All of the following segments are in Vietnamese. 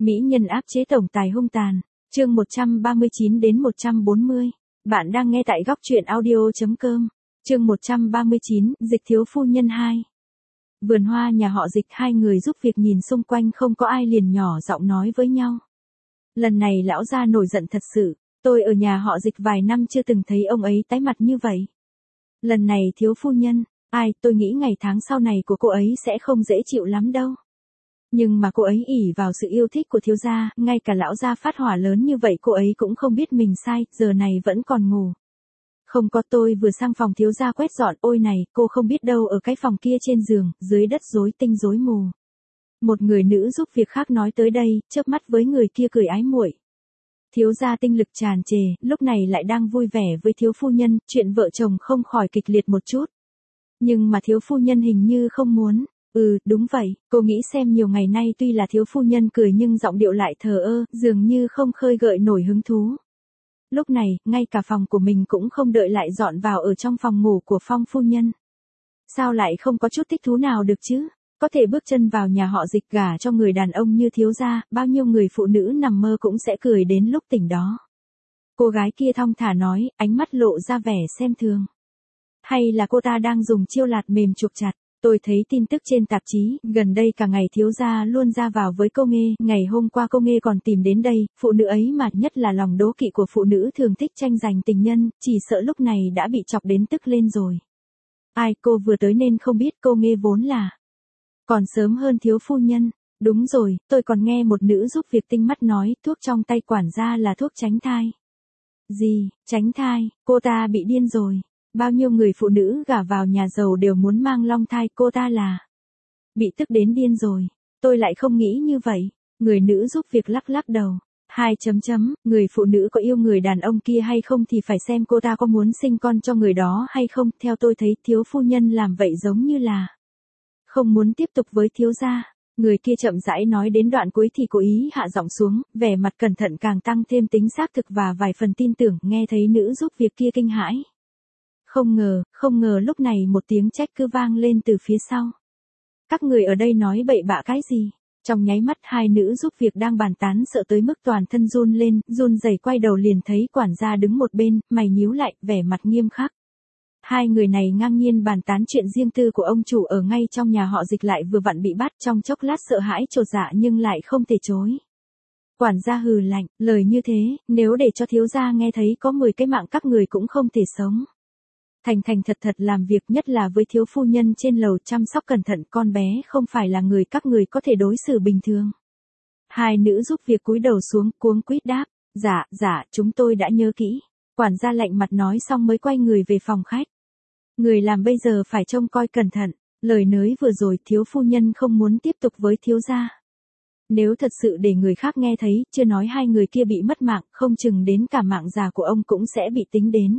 Mỹ nhân áp chế tổng tài hung tàn, chương 139 đến 140. Bạn đang nghe tại góc truyện audio.com. Chương 139, Dịch thiếu phu nhân 2. Vườn hoa nhà họ Dịch, hai người giúp việc nhìn xung quanh không có ai liền nhỏ giọng nói với nhau. Lần này lão gia nổi giận thật sự, tôi ở nhà họ Dịch vài năm chưa từng thấy ông ấy tái mặt như vậy. Lần này thiếu phu nhân, tôi nghĩ ngày tháng sau này của cô ấy sẽ không dễ chịu lắm đâu. Nhưng mà cô ấy ỷ vào sự yêu thích của thiếu gia, ngay cả lão gia phát hỏa lớn như vậy cô ấy cũng không biết mình sai, giờ này vẫn còn ngủ. Không có, tôi vừa sang phòng thiếu gia quét dọn, ôi này, cô không biết đâu, ở cái phòng kia trên giường, dưới đất rối tinh rối mù. Một người nữ giúp việc khác nói tới đây, chớp mắt với người kia cười ái muội. Thiếu gia tinh lực tràn trề, lúc này lại đang vui vẻ với thiếu phu nhân, chuyện vợ chồng không khỏi kịch liệt một chút. Nhưng mà thiếu phu nhân hình như không muốn. Đúng vậy, cô nghĩ xem nhiều ngày nay tuy là thiếu phu nhân cười nhưng giọng điệu lại thờ ơ, dường như không khơi gợi nổi hứng thú. Lúc này, ngay cả phòng của mình cũng không đợi lại dọn vào ở trong phòng ngủ của Phong phu nhân. Sao lại không có chút thích thú nào được chứ? Có thể bước chân vào nhà họ Dịch gả cho người đàn ông như thiếu gia, bao nhiêu người phụ nữ nằm mơ cũng sẽ cười đến lúc tỉnh đó. Cô gái kia thong thả nói, ánh mắt lộ ra vẻ xem thường. Hay là cô ta đang dùng chiêu lạt mềm chuộc chặt? Tôi thấy tin tức trên tạp chí, gần đây cả ngày thiếu gia luôn ra vào với cô Nghê, ngày hôm qua cô Nghê còn tìm đến đây, phụ nữ ấy mà nhất là lòng đố kỵ của phụ nữ thường thích tranh giành tình nhân, chỉ sợ lúc này đã bị chọc đến tức lên rồi. Cô vừa tới nên không biết cô Nghê vốn là còn sớm hơn thiếu phu nhân. Đúng rồi, tôi còn nghe một nữ giúp việc tinh mắt nói, thuốc trong tay quản gia là thuốc tránh thai. Gì, tránh thai, cô ta bị điên rồi. Bao nhiêu người phụ nữ gả vào nhà giàu đều muốn mang long thai, cô ta là bị tức đến điên rồi. Tôi lại không nghĩ như vậy. Người nữ giúp việc lắc lắc đầu. Người phụ nữ có yêu người đàn ông kia hay không thì phải xem cô ta có muốn sinh con cho người đó hay không. Theo tôi thấy thiếu phu nhân làm vậy giống như là không muốn tiếp tục với thiếu gia. Người kia chậm rãi nói đến đoạn cuối thì cố ý hạ giọng xuống, vẻ mặt cẩn thận càng tăng thêm tính xác thực và vài phần tin tưởng, nghe thấy nữ giúp việc kia kinh hãi. Không ngờ lúc này một tiếng trách cứ vang lên từ phía sau. Các người ở đây nói bậy bạ cái gì? Trong nháy mắt hai nữ giúp việc đang bàn tán sợ tới mức toàn thân run lên, run rẩy quay đầu liền thấy quản gia đứng một bên, mày nhíu lại, vẻ mặt nghiêm khắc. Hai người này ngang nhiên bàn tán chuyện riêng tư của ông chủ ở ngay trong nhà họ Dịch lại vừa vặn bị bắt, trong chốc lát sợ hãi chột dạ nhưng lại không thể chối. Quản gia hừ lạnh, lời như thế, nếu để cho thiếu gia nghe thấy có 10 cái mạng các người cũng không thể sống. Thành thật làm việc, nhất là với thiếu phu nhân trên lầu, chăm sóc cẩn thận, con bé không phải là người các người có thể đối xử bình thường. Hai nữ giúp việc cúi đầu xuống cuống quýt đáp, dạ, chúng tôi đã nhớ kỹ. Quản gia lạnh mặt nói xong mới quay người về phòng khách. Người làm bây giờ phải trông coi cẩn thận, lời nới vừa rồi thiếu phu nhân không muốn tiếp tục với thiếu gia. Nếu thật sự để người khác nghe thấy, chưa nói hai người kia bị mất mạng, không chừng đến cả mạng già của ông cũng sẽ bị tính đến.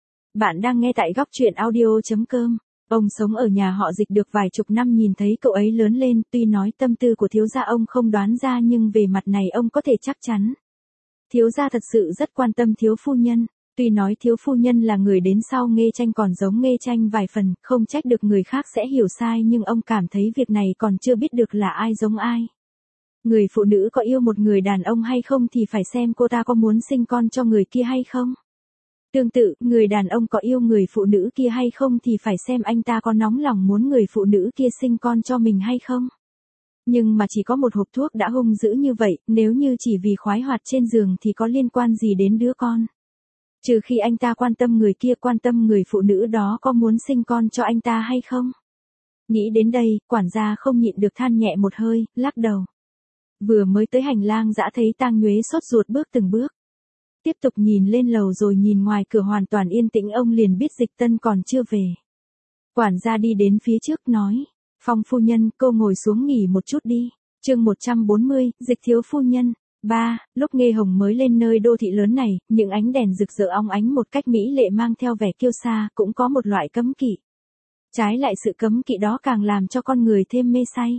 Bạn đang nghe tại góc truyện audio.com. Ông sống ở nhà họ Dịch được vài chục năm, nhìn thấy cậu ấy lớn lên, tuy nói tâm tư của thiếu gia ông không đoán ra nhưng về mặt này ông có thể chắc chắn. Thiếu gia thật sự rất quan tâm thiếu phu nhân, tuy nói thiếu phu nhân là người đến sau Nghê Tranh còn giống Nghê Tranh vài phần, không trách được người khác sẽ hiểu sai nhưng ông cảm thấy việc này còn chưa biết được là ai giống ai. Người phụ nữ có yêu một người đàn ông hay không thì phải xem cô ta có muốn sinh con cho người kia hay không. Tương tự, người đàn ông có yêu người phụ nữ kia hay không thì phải xem anh ta có nóng lòng muốn người phụ nữ kia sinh con cho mình hay không. Nhưng mà chỉ có một hộp thuốc đã hung dữ như vậy, nếu như chỉ vì khoái hoạt trên giường thì có liên quan gì đến đứa con. Trừ khi anh ta quan tâm người kia, quan tâm người phụ nữ đó có muốn sinh con cho anh ta hay không. Nghĩ đến đây, quản gia không nhịn được than nhẹ một hơi, lắc đầu. Vừa mới tới hành lang dã thấy Tang Nhuế sốt ruột bước từng bước. Tiếp tục nhìn lên lầu rồi nhìn ngoài cửa hoàn toàn yên tĩnh, ông liền biết Dịch Tân còn chưa về. Quản gia đi đến phía trước nói, Phong phu nhân, cô ngồi xuống nghỉ một chút đi. Chương 140, Dịch thiếu phu nhân. 3. Lúc Nghê Hồng mới lên nơi đô thị lớn này, những ánh đèn rực rỡ óng ánh một cách mỹ lệ mang theo vẻ kiêu sa, cũng có một loại cấm kỵ. Trái lại sự cấm kỵ đó càng làm cho con người thêm mê say.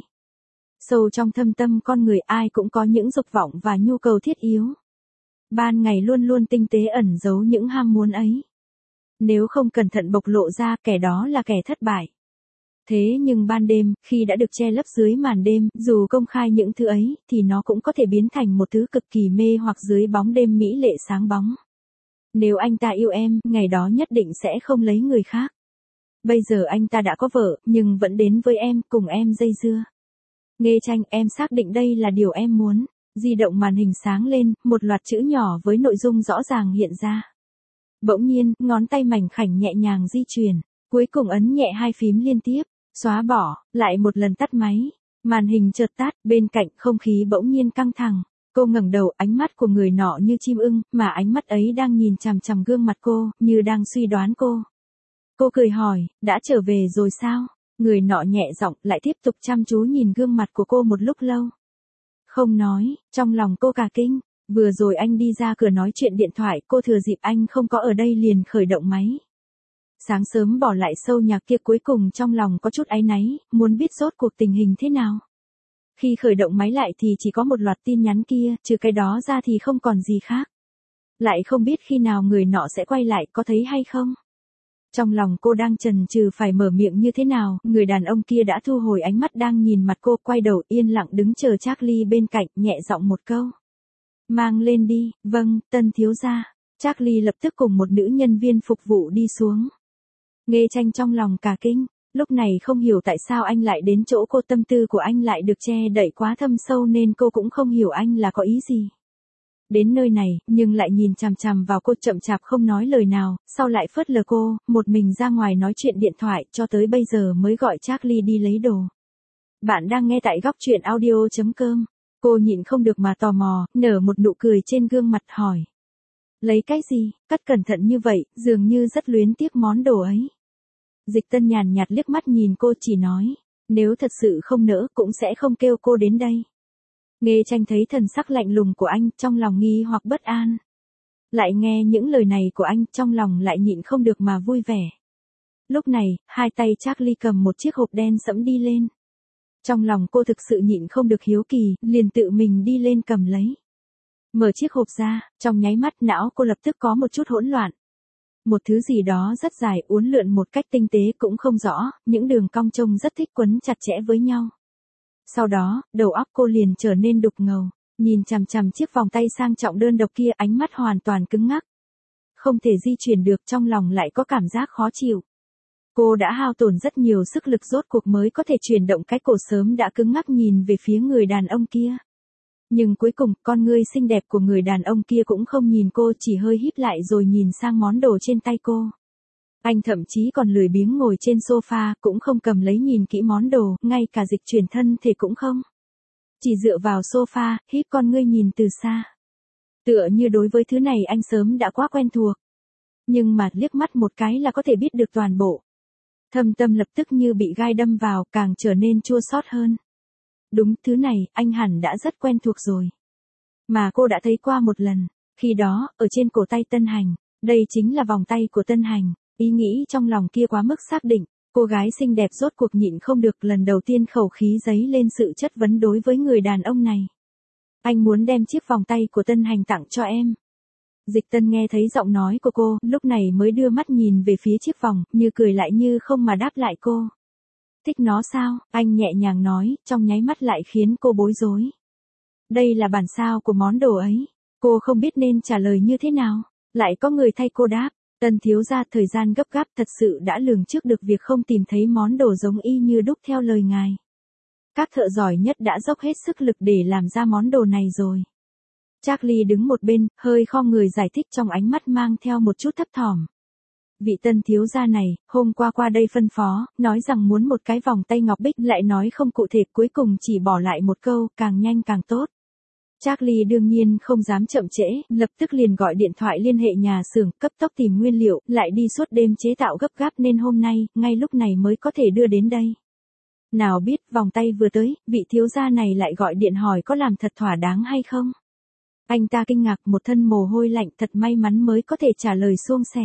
Sâu trong thâm tâm con người ai cũng có những dục vọng và nhu cầu thiết yếu. Ban ngày luôn luôn tinh tế ẩn giấu những ham muốn ấy. Nếu không cẩn thận bộc lộ ra, kẻ đó là kẻ thất bại. Thế nhưng ban đêm, khi đã được che lấp dưới màn đêm, dù công khai những thứ ấy, thì nó cũng có thể biến thành một thứ cực kỳ mê hoặc dưới bóng đêm mỹ lệ sáng bóng. Nếu anh ta yêu em, ngày đó nhất định sẽ không lấy người khác. Bây giờ anh ta đã có vợ, nhưng vẫn đến với em, cùng em dây dưa. Nghe Tranh, em xác định đây là điều em muốn. Di động màn hình sáng lên, một loạt chữ nhỏ với nội dung rõ ràng hiện ra. Bỗng nhiên, ngón tay mảnh khảnh nhẹ nhàng di chuyển, cuối cùng ấn nhẹ hai phím liên tiếp, xóa bỏ, lại một lần tắt máy. Màn hình chợt tắt, bên cạnh không khí bỗng nhiên căng thẳng. Cô ngẩng đầu, ánh mắt của người nọ như chim ưng, mà ánh mắt ấy đang nhìn chằm chằm gương mặt cô, như đang suy đoán cô. Cô cười hỏi, đã trở về rồi sao? Người nọ nhẹ giọng, lại tiếp tục chăm chú nhìn gương mặt của cô một lúc lâu. Không nói, trong lòng cô cả kinh. Vừa rồi anh đi ra cửa nói chuyện điện thoại, cô thừa dịp anh không có ở đây liền khởi động máy. Sáng sớm bỏ lại sâu nhạc kia, cuối cùng trong lòng có chút áy náy, muốn biết rốt cuộc tình hình thế nào. Khi khởi động máy lại thì chỉ có một loạt tin nhắn kia, trừ cái đó ra thì không còn gì khác. Lại không biết khi nào người nọ sẽ quay lại, có thấy hay không? Trong lòng cô đang chần chừ phải mở miệng như thế nào, người đàn ông kia đã thu hồi ánh mắt đang nhìn mặt cô, quay đầu yên lặng đứng chờ Charlie bên cạnh, nhẹ giọng một câu. Mang lên đi, vâng, tân thiếu gia. Charlie lập tức cùng một nữ nhân viên phục vụ đi xuống. Nghe Tranh trong lòng cả kinh, lúc này không hiểu tại sao anh lại đến chỗ cô, tâm tư của anh lại được che đậy quá thâm sâu nên cô cũng không hiểu anh là có ý gì. Đến nơi này, nhưng lại nhìn chằm chằm vào cô, chậm chạp không nói lời nào, sau lại phớt lờ cô, một mình ra ngoài nói chuyện điện thoại, cho tới bây giờ mới gọi Charlie đi lấy đồ. Bạn đang nghe tại góc truyện audio.com. Cô nhịn không được mà tò mò, nở một nụ cười trên gương mặt hỏi. Lấy cái gì, cất cẩn thận như vậy, dường như rất luyến tiếc món đồ ấy. Dịch Tân nhàn nhạt liếc mắt nhìn cô, chỉ nói, nếu thật sự không nỡ cũng sẽ không kêu cô đến đây. Nghe Tranh thấy thần sắc lạnh lùng của anh, trong lòng nghi hoặc bất an. Lại nghe những lời này của anh, trong lòng lại nhịn không được mà vui vẻ. Lúc này, hai tay Charlie cầm một chiếc hộp đen sẫm đi lên. Trong lòng cô thực sự nhịn không được hiếu kỳ, liền tự mình đi lên cầm lấy. Mở chiếc hộp ra, trong nháy mắt não cô lập tức có một chút hỗn loạn. Một thứ gì đó rất dài, uốn lượn một cách tinh tế cũng không rõ, những đường cong trông rất thích quấn chặt chẽ với nhau. Sau đó, đầu óc cô liền trở nên đục ngầu, nhìn chằm chằm chiếc vòng tay sang trọng đơn độc kia, ánh mắt hoàn toàn cứng ngắc. Không thể di chuyển được, trong lòng lại có cảm giác khó chịu. Cô đã hao tổn rất nhiều sức lực rốt cuộc mới có thể chuyển động cái cổ sớm đã cứng ngắc nhìn về phía người đàn ông kia. Nhưng cuối cùng, con ngươi xinh đẹp của người đàn ông kia cũng không nhìn cô, chỉ hơi híp lại rồi nhìn sang món đồ trên tay cô. Anh thậm chí còn lười biếng ngồi trên sofa, cũng không cầm lấy nhìn kỹ món đồ, ngay cả dịch chuyển thân thể cũng không. Chỉ dựa vào sofa, híp con ngươi nhìn từ xa. Tựa như đối với thứ này anh sớm đã quá quen thuộc. Nhưng mà liếc mắt một cái là có thể biết được toàn bộ. Thâm tâm lập tức như bị gai đâm vào, càng trở nên chua xót hơn. Đúng, thứ này, anh hẳn đã rất quen thuộc rồi. Mà cô đã thấy qua một lần, khi đó, ở trên cổ tay Tân Hành, đây chính là vòng tay của Tân Hành. Ý nghĩ trong lòng kia quá mức xác định, cô gái xinh đẹp rốt cuộc nhịn không được, lần đầu tiên khẩu khí dấy lên sự chất vấn đối với người đàn ông này. Anh muốn đem chiếc vòng tay của Tân Hành tặng cho em. Dịch Tân nghe thấy giọng nói của cô, lúc này mới đưa mắt nhìn về phía chiếc vòng, như cười lại như không mà đáp lại cô. Thích nó sao? Anh nhẹ nhàng nói, trong nháy mắt lại khiến cô bối rối. Đây là bản sao của món đồ ấy. Cô không biết nên trả lời như thế nào. Lại có người thay cô đáp. Tân thiếu gia, thời gian gấp gáp, thật sự đã lường trước được việc không tìm thấy món đồ giống y như đúc theo lời ngài. Các thợ giỏi nhất đã dốc hết sức lực để làm ra món đồ này rồi. Charlie đứng một bên, hơi khom người giải thích, trong ánh mắt mang theo một chút thấp thỏm. Vị tân thiếu gia này, hôm qua đây phân phó, nói rằng muốn một cái vòng tay ngọc bích, lại nói không cụ thể, cuối cùng chỉ bỏ lại một câu, càng nhanh càng tốt. Charlie đương nhiên không dám chậm trễ, lập tức liền gọi điện thoại liên hệ nhà xưởng, cấp tốc tìm nguyên liệu, lại đi suốt đêm chế tạo gấp gáp nên hôm nay, ngay lúc này mới có thể đưa đến đây. Nào biết, vòng tay vừa tới, vị thiếu gia này lại gọi điện hỏi có làm thật thỏa đáng hay không. Anh ta kinh ngạc, một thân mồ hôi lạnh, thật may mắn mới có thể trả lời suôn sẻ.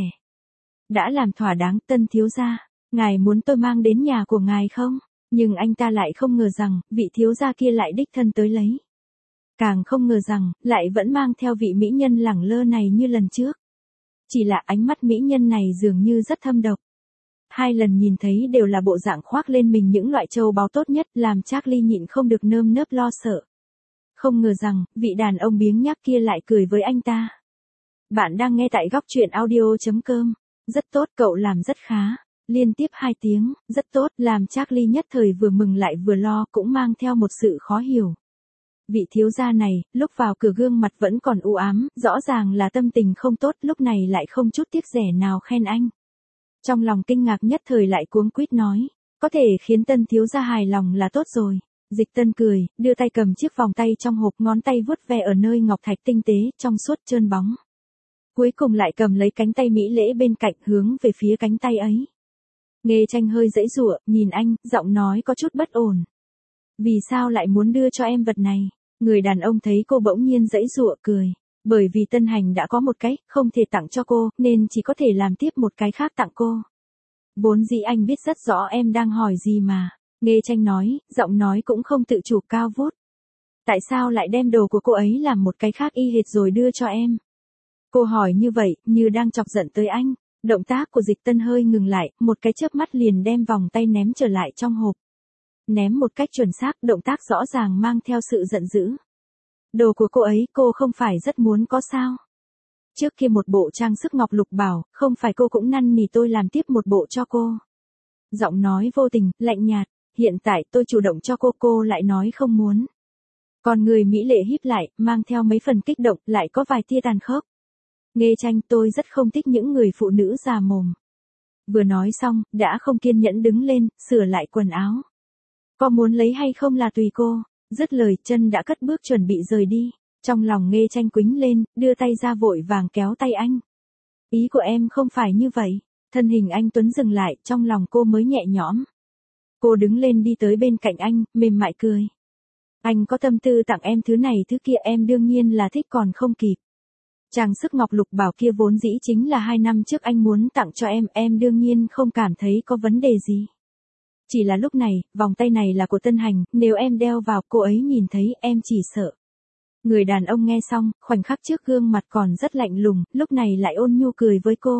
Đã làm thỏa đáng, tân thiếu gia, ngài muốn tôi mang đến nhà của ngài không? Nhưng anh ta lại không ngờ rằng, vị thiếu gia kia lại đích thân tới lấy. Càng không ngờ rằng, lại vẫn mang theo vị mỹ nhân lẳng lơ này như lần trước. Chỉ là ánh mắt mỹ nhân này dường như rất thâm độc. 2 lần nhìn thấy đều là bộ dạng khoác lên mình những loại châu báu tốt nhất, làm Charlie nhịn không được nơm nớp lo sợ. Không ngờ rằng, vị đàn ông biếng nhác kia lại cười với anh ta. Bạn đang nghe tại góc truyện audio.com. Rất tốt, cậu làm rất khá. Liên tiếp 2 tiếng, rất tốt, làm Charlie nhất thời vừa mừng lại vừa lo, cũng mang theo một sự khó hiểu. Vị thiếu gia này, lúc vào cửa gương mặt vẫn còn u ám, rõ ràng là tâm tình không tốt, lúc này lại không chút tiếc rẻ nào khen anh. Trong lòng kinh ngạc nhất thời lại cuống quýt nói, có thể khiến Tân thiếu gia hài lòng là tốt rồi. Dịch Tân cười, đưa tay cầm chiếc vòng tay trong hộp, ngón tay vuốt ve ở nơi ngọc thạch tinh tế, trong suốt trơn bóng. Cuối cùng lại cầm lấy cánh tay mỹ lễ bên cạnh, hướng về phía cánh tay ấy. Nghê Tranh hơi giãy giụa, nhìn anh, giọng nói có chút bất ổn. Vì sao lại muốn đưa cho em vật này? Người đàn ông thấy cô bỗng nhiên giãy giụa cười. Bởi vì Tân Hành đã có một cái, không thể tặng cho cô, nên chỉ có thể làm tiếp một cái khác tặng cô. Vốn dĩ anh biết rất rõ em đang hỏi gì mà. Nghê Tranh nói, giọng nói cũng không tự chủ cao vút. Tại sao lại đem đồ của cô ấy làm một cái khác y hệt rồi đưa cho em? Cô hỏi như vậy, như đang chọc giận tới anh. Động tác của Dịch Tân hơi ngừng lại, một cái chớp mắt liền đem vòng tay ném trở lại trong hộp. Ném một cách chuẩn xác, động tác rõ ràng mang theo sự giận dữ. Đồ của cô ấy cô không phải rất muốn có sao? Trước kia một bộ trang sức ngọc lục bảo, không phải cô cũng năn nỉ tôi làm tiếp một bộ cho cô. Giọng nói vô tình, lạnh nhạt, hiện tại tôi chủ động cho cô lại nói không muốn. Còn người mỹ lệ híp lại, mang theo mấy phần kích động, lại có vài tia tàn khốc. Nghê Tranh, tôi rất không thích những người phụ nữ già mồm. Vừa nói xong, đã không kiên nhẫn đứng lên, sửa lại quần áo. Có muốn lấy hay không là tùy cô. Dứt lời, chân đã cất bước chuẩn bị rời đi. Trong lòng Nghê Tranh quĩnh lên, đưa tay ra vội vàng kéo tay anh. Ý của em không phải như vậy. Thân hình anh Tuấn dừng lại, trong lòng cô mới nhẹ nhõm. Cô đứng lên đi tới bên cạnh anh, mềm mại cười. Anh có tâm tư tặng em thứ này thứ kia, em đương nhiên là thích còn không kịp. Trang sức ngọc lục bảo kia vốn dĩ chính là 2 năm trước anh muốn tặng cho em đương nhiên không cảm thấy có vấn đề gì. Chỉ là lúc này, vòng tay này là của Tân Hành, nếu em đeo vào cô ấy nhìn thấy em chỉ sợ. Người đàn ông nghe xong, khoảnh khắc trước gương mặt còn rất lạnh lùng, lúc này lại ôn nhu cười với cô.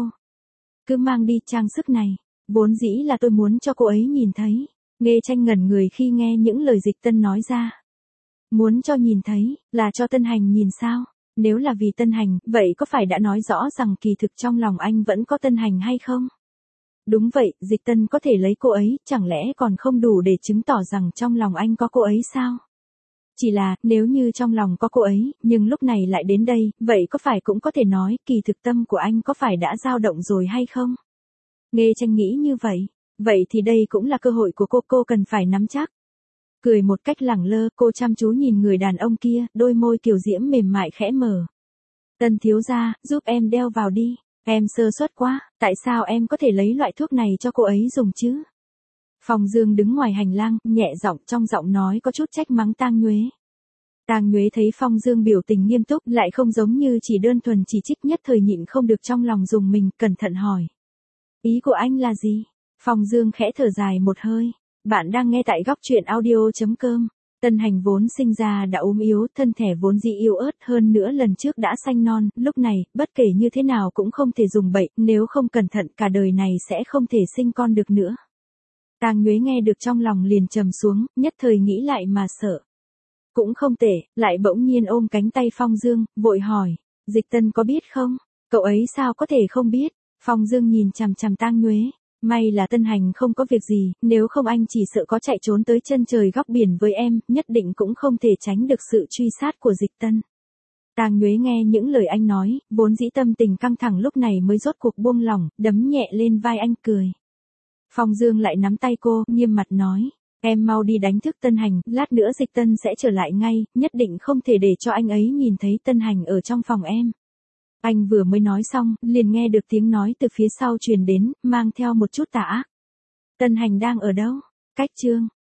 Cứ mang đi trang sức này, vốn dĩ là tôi muốn cho cô ấy nhìn thấy. Nghê Tranh ngẩn người khi nghe những lời Dịch Tân nói ra. Muốn cho nhìn thấy, là cho Tân Hành nhìn sao? Nếu là vì Tân Hành, vậy có phải đã nói rõ rằng kỳ thực trong lòng anh vẫn có Tân Hành hay không? Đúng vậy, Dịch Tân có thể lấy cô ấy, chẳng lẽ còn không đủ để chứng tỏ rằng trong lòng anh có cô ấy sao? Chỉ là, nếu như trong lòng có cô ấy, nhưng lúc này lại đến đây, vậy có phải cũng có thể nói, kỳ thực tâm của anh có phải đã dao động rồi hay không? Nghê Tranh nghĩ như vậy. Vậy thì đây cũng là cơ hội của cô cần phải nắm chắc. Cười một cách lẳng lơ, cô chăm chú nhìn người đàn ông kia, đôi môi kiều diễm mềm mại khẽ mở. Tân thiếu gia, giúp em đeo vào đi. Em sơ suất quá, tại sao em có thể lấy loại thuốc này cho cô ấy dùng chứ? Phong Dương đứng ngoài hành lang, nhẹ giọng, trong giọng nói có chút trách mắng Tang Nhuế. Tang Nhuế thấy Phong Dương biểu tình nghiêm túc, lại không giống như chỉ đơn thuần chỉ trích, nhất thời nhịn không được trong lòng dùng mình, cẩn thận hỏi. Ý của anh là gì? Phong Dương khẽ thở dài một hơi. Bạn đang nghe tại góc truyện audio.com. Tân Hành vốn sinh ra đã ốm yếu, thân thể vốn dĩ yếu ớt, hơn nữa lần trước đã sanh non, lúc này, bất kể như thế nào cũng không thể dùng bậy, nếu không cẩn thận cả đời này sẽ không thể sinh con được nữa. Tang Nhuế nghe được trong lòng liền trầm xuống, nhất thời nghĩ lại mà sợ. Cũng không tệ, lại bỗng nhiên ôm cánh tay Phong Dương, vội hỏi, Dịch Tân có biết không? Cậu ấy sao có thể không biết? Phong Dương nhìn chằm chằm Tang Nhuế. May là Tân Hành không có việc gì, nếu không anh chỉ sợ có chạy trốn tới chân trời góc biển với em, nhất định cũng không thể tránh được sự truy sát của Dịch Tân. Tang Nhuế nghe những lời anh nói, vốn dĩ tâm tình căng thẳng lúc này mới rốt cuộc buông lỏng, đấm nhẹ lên vai anh cười. Phong Dương lại nắm tay cô, nghiêm mặt nói, em mau đi đánh thức Tân Hành, lát nữa Dịch Tân sẽ trở lại ngay, nhất định không thể để cho anh ấy nhìn thấy Tân Hành ở trong phòng em. Anh vừa mới nói xong, liền nghe được tiếng nói từ phía sau truyền đến, mang theo một chút tà ác. Tân Hành đang ở đâu? Cách chương.